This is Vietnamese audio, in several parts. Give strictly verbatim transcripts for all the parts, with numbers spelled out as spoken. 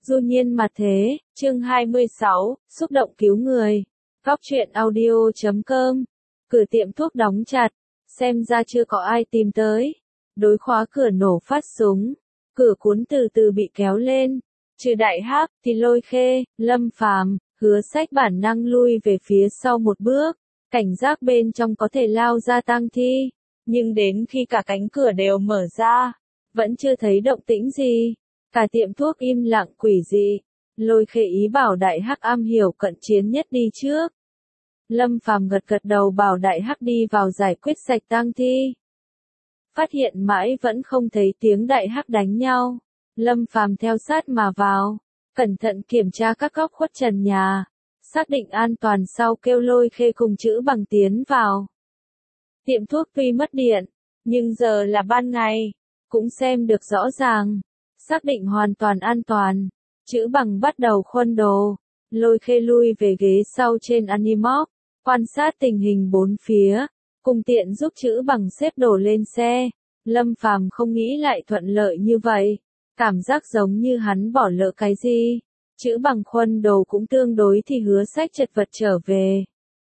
Du nhiên mặt thế, chương hai mươi sáu, xúc động cứu người. Góc truyện audio chấm com. Cửa tiệm thuốc đóng chặt, xem ra chưa có ai tìm tới. Đối khóa cửa nổ phát súng, cửa cuốn từ từ bị kéo lên. Trừ Đại Hắc thì Lôi Khê, Lâm Phàm, Hứa Sách bản năng lui về phía sau một bước, cảnh giác bên trong có thể lao ra tang thi. Nhưng đến khi cả cánh cửa đều mở ra, vẫn chưa thấy động tĩnh gì. Cả tiệm thuốc im lặng quỷ dị. Lôi Khê ý bảo Đại Hắc am hiểu cận chiến nhất đi trước. Lâm Phàm gật gật đầu bảo Đại Hắc đi vào giải quyết sạch tang thi. Phát hiện mãi vẫn không thấy tiếng Đại Hắc đánh nhau. Lâm Phàm theo sát mà vào, cẩn thận kiểm tra các góc khuất trần nhà, xác định an toàn sau kêu Lôi Khê cùng Chữ Bằng tiến vào. Tiệm thuốc tuy mất điện, nhưng giờ là ban ngày, cũng xem được rõ ràng. Xác định hoàn toàn an toàn, Chữ Bằng bắt đầu khuân đồ. Lôi Khê lui về ghế sau trên Animoc, quan sát tình hình bốn phía, cùng tiện giúp Chữ Bằng xếp đồ lên xe. Lâm Phàm không nghĩ lại thuận lợi như vậy, cảm giác giống như hắn bỏ lỡ cái gì. Chữ Bằng khuân đồ cũng tương đối thì Hứa Sách chật vật trở về.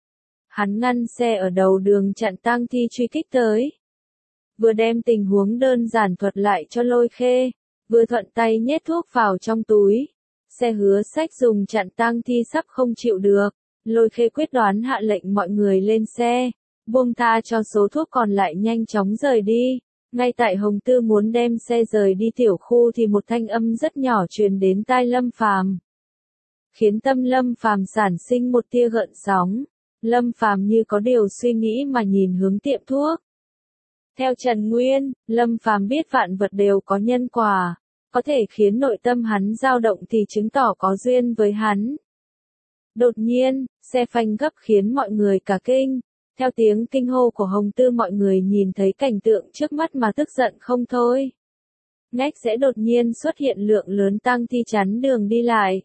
Hắn ngăn xe ở đầu đường chặn tang thi truy kích tới. Vừa đem tình huống đơn giản thuật lại cho Lôi Khê, vừa thuận tay nhét thuốc vào trong túi. Xe Hứa Sách dùng chặn tang thi sắp không chịu được. Lôi Khê quyết đoán hạ lệnh mọi người lên xe, buông tha cho số thuốc còn lại nhanh chóng rời đi. Ngay tại Hồng Tư muốn đem xe rời đi tiểu khu thì một thanh âm rất nhỏ truyền đến tai Lâm Phàm, khiến tâm Lâm Phàm sản sinh một tia gợn sóng. Lâm Phàm như có điều suy nghĩ mà nhìn hướng tiệm thuốc. Theo Trần Nguyên, Lâm Phàm biết vạn vật đều có nhân quả, có thể khiến nội tâm hắn dao động thì chứng tỏ có duyên với hắn. Đột nhiên, xe phanh gấp khiến mọi người cả kinh. Theo tiếng kinh hô của Hồng Tư mọi người nhìn thấy cảnh tượng trước mắt mà tức giận không thôi. Ngách sẽ đột nhiên xuất hiện lượng lớn tang thi chắn đường đi lại.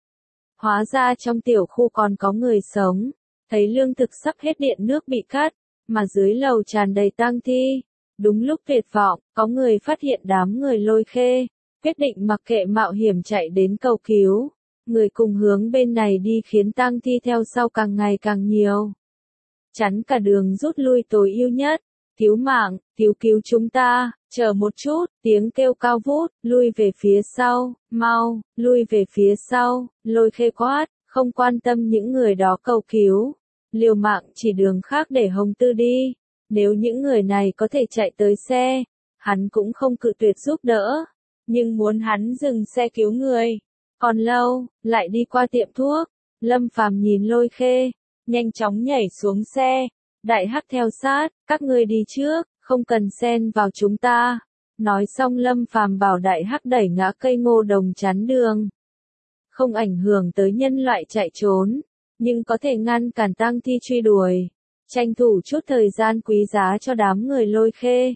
Hóa ra trong tiểu khu còn có người sống. Thấy lương thực sắp hết điện nước bị cắt, mà dưới lầu tràn đầy tang thi. Đúng lúc tuyệt vọng, có người phát hiện đám người Lôi Khê, quyết định mặc kệ mạo hiểm chạy đến cầu cứu. Người cùng hướng bên này đi khiến tang thi theo sau càng ngày càng nhiều. Chắn cả đường rút lui tối ưu nhất. Cứu mạng, cứu cứu chúng ta, chờ một chút, tiếng kêu cao vút, lui về phía sau, mau, lui về phía sau. Lôi Khê quát, không quan tâm những người đó cầu cứu. Liều mạng chỉ đường khác để Hồng Tư đi. Nếu những người này có thể chạy tới xe, hắn cũng không cự tuyệt giúp đỡ. Nhưng muốn hắn dừng xe cứu người, còn lâu, lại đi qua tiệm thuốc. Lâm Phàm nhìn Lôi Khê, nhanh chóng nhảy xuống xe. Đại Hắc theo sát, các ngươi đi trước, không cần xen vào chúng ta. Nói xong Lâm Phàm bảo Đại Hắc đẩy ngã cây ngô đồng chắn đường. Không ảnh hưởng tới nhân loại chạy trốn, nhưng có thể ngăn cản tang thi truy đuổi. Tranh thủ chút thời gian quý giá cho đám người Lôi Khê.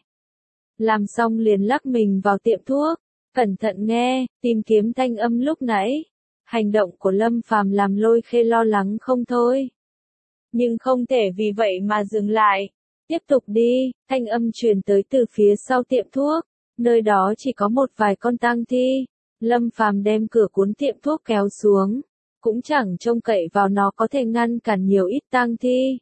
Làm xong liền lắc mình vào tiệm thuốc, cẩn thận nghe, tìm kiếm thanh âm lúc nãy. Hành động của Lâm Phàm làm Lôi Khê lo lắng không thôi. Nhưng không thể vì vậy mà dừng lại. Tiếp tục đi, thanh âm truyền tới từ phía sau tiệm thuốc. Nơi đó chỉ có một vài con tang thi. Lâm Phàm đem cửa cuốn tiệm thuốc kéo xuống. Cũng chẳng trông cậy vào nó có thể ngăn cản nhiều ít tang thi.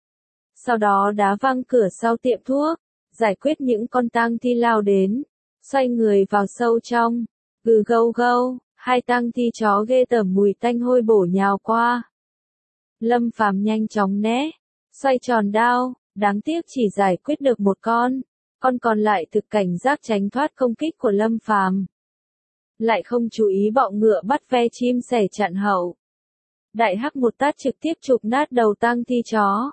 Sau đó đá văng cửa sau tiệm thuốc, giải quyết những con tang thi lao đến. Xoay người vào sâu trong. Gừ gâu gâu, hai tang thi chó ghê tởm mùi tanh hôi bổ nhào qua. Lâm Phàm nhanh chóng né, xoay tròn đao, đáng tiếc chỉ giải quyết được một con, con còn lại thực cảnh giác tránh thoát công kích của Lâm Phàm. Lại không chú ý bọ ngựa bắt ve chim sẻ chặn hậu. Đại Hắc một tát trực tiếp chụp nát đầu tang thi chó.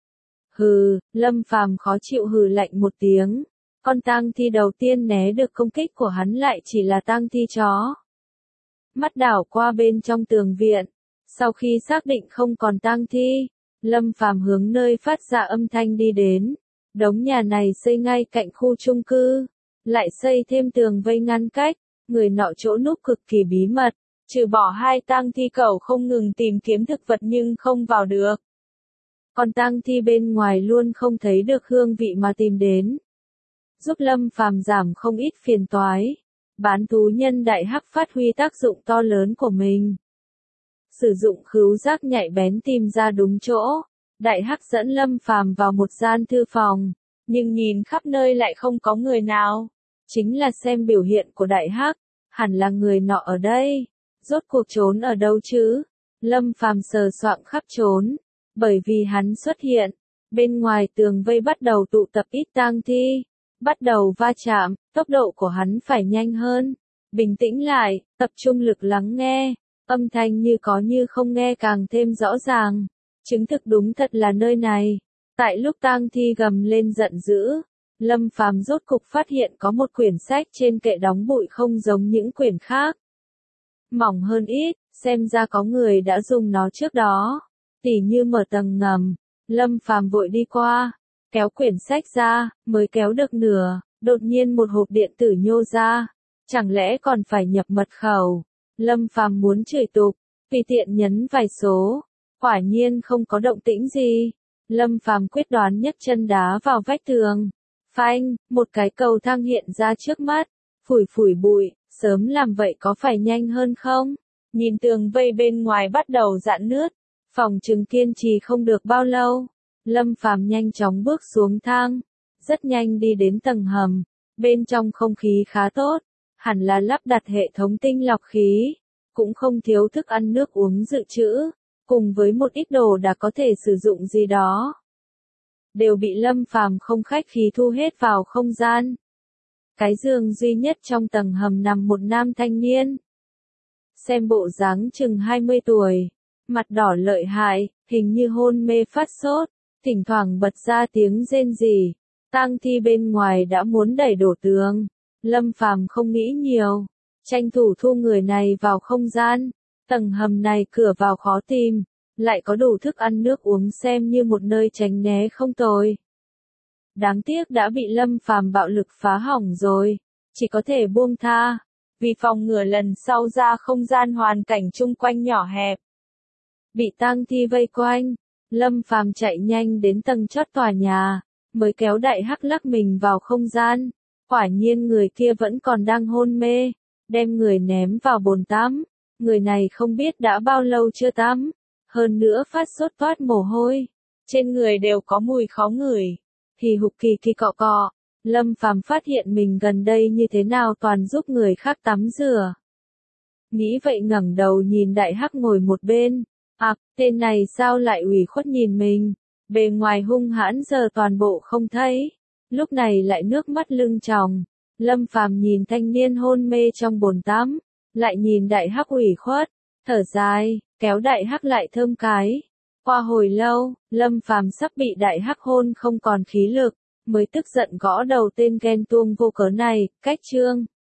Hừ, Lâm Phàm khó chịu hừ lạnh một tiếng. Con tang thi đầu tiên né được công kích của hắn lại chỉ là tang thi chó. Mắt đảo qua bên trong tường viện. Sau khi xác định không còn tang thi, Lâm Phàm hướng nơi phát ra âm thanh đi đến. Đống nhà này xây ngay cạnh khu chung cư, lại xây thêm tường vây ngăn cách, người nọ chỗ núp cực kỳ bí mật, trừ bỏ hai tang thi cẩu không ngừng tìm kiếm thực vật nhưng không vào được. Còn tang thi bên ngoài luôn không thấy được hương vị mà tìm đến. Giúp Lâm Phàm giảm không ít phiền toái. Bán thú nhân đại hắc phát huy tác dụng to lớn của mình. Sử dụng khứu giác nhạy bén tìm ra đúng chỗ, đại hắc dẫn Lâm Phàm vào một gian thư phòng, nhưng nhìn khắp nơi lại không có người nào. Chính là xem biểu hiện của đại hắc, hẳn là người nọ ở đây. Rốt cuộc trốn ở đâu chứ? Lâm Phàm sờ soạng khắp trốn, bởi vì hắn xuất hiện, bên ngoài tường vây bắt đầu tụ tập ít tang thi, bắt đầu va chạm, tốc độ của hắn phải nhanh hơn. Bình tĩnh lại, tập trung lực lắng nghe, âm thanh như có như không nghe càng thêm rõ ràng. Chứng thực đúng thật là nơi này. Tại lúc tang thi gầm lên giận dữ, Lâm Phàm rốt cục phát hiện có một quyển sách trên kệ đóng bụi không giống những quyển khác. Mỏng hơn ít, xem ra có người đã dùng nó trước đó. Tỉ như mở tầng ngầm, Lâm Phàm vội đi qua, kéo quyển sách ra, mới kéo được nửa, đột nhiên một hộp điện tử nhô ra. Chẳng lẽ còn phải nhập mật khẩu? Lâm Phàm muốn chửi tục, tùy tiện nhấn vài số, quả nhiên không có động tĩnh gì. Lâm Phàm quyết đoán nhấc chân đá vào vách tường. Phanh, một cái cầu thang hiện ra trước mắt, phủi phủi bụi, sớm làm vậy có phải nhanh hơn không? Nhìn tường vây bên ngoài bắt đầu rạn nứt, phòng trừng kiên trì không được bao lâu. Lâm Phàm nhanh chóng bước xuống thang, rất nhanh đi đến tầng hầm, bên trong không khí khá tốt, hẳn là lắp đặt hệ thống tinh lọc khí, cũng không thiếu thức ăn nước uống dự trữ, cùng với một ít đồ đã có thể sử dụng gì đó. Đều bị Lâm Phàm không khách khí thu hết vào không gian. Cái giường duy nhất trong tầng hầm nằm một nam thanh niên. Xem bộ dáng chừng hai mươi tuổi, mặt đỏ lợi hại, hình như hôn mê phát sốt, thỉnh thoảng bật ra tiếng rên rỉ. Tang thi bên ngoài đã muốn đẩy đổ tường. Lâm Phàm không nghĩ nhiều, tranh thủ thu người này vào không gian. Tầng hầm này cửa vào khó tìm, lại có đủ thức ăn nước uống xem như một nơi tránh né không tồi. Đáng tiếc đã bị Lâm Phàm bạo lực phá hỏng rồi, chỉ có thể buông tha, vì phòng ngừa lần sau ra không gian hoàn cảnh chung quanh nhỏ hẹp. Bị tang thi vây quanh, Lâm Phàm chạy nhanh đến tầng chót tòa nhà, mới kéo đại hắc lắc mình vào không gian. Quả nhiên người kia vẫn còn đang hôn mê, đem người ném vào bồn tắm. Người này không biết đã bao lâu chưa tắm, hơn nữa phát sốt toát mồ hôi, trên người đều có mùi khó ngửi. Thì hục kỳ kỳ cọ cọ, Lâm Phàm phát hiện mình gần đây như thế nào toàn giúp người khác tắm rửa. Nghĩ vậy ngẩng đầu nhìn đại hắc ngồi một bên, à, tên này sao lại ủy khuất nhìn mình, bề ngoài hung hãn giờ toàn bộ không thấy, lúc này lại nước mắt lưng tròng. Lâm Phàm nhìn thanh niên hôn mê trong bồn tắm, lại nhìn đại hắc ủy khuất, thở dài, kéo đại hắc lại thơm cái. Qua hồi lâu, Lâm Phàm sắp bị đại hắc hôn không còn khí lực, mới tức giận gõ đầu tên ghen tuông vô cớ này. Cách chương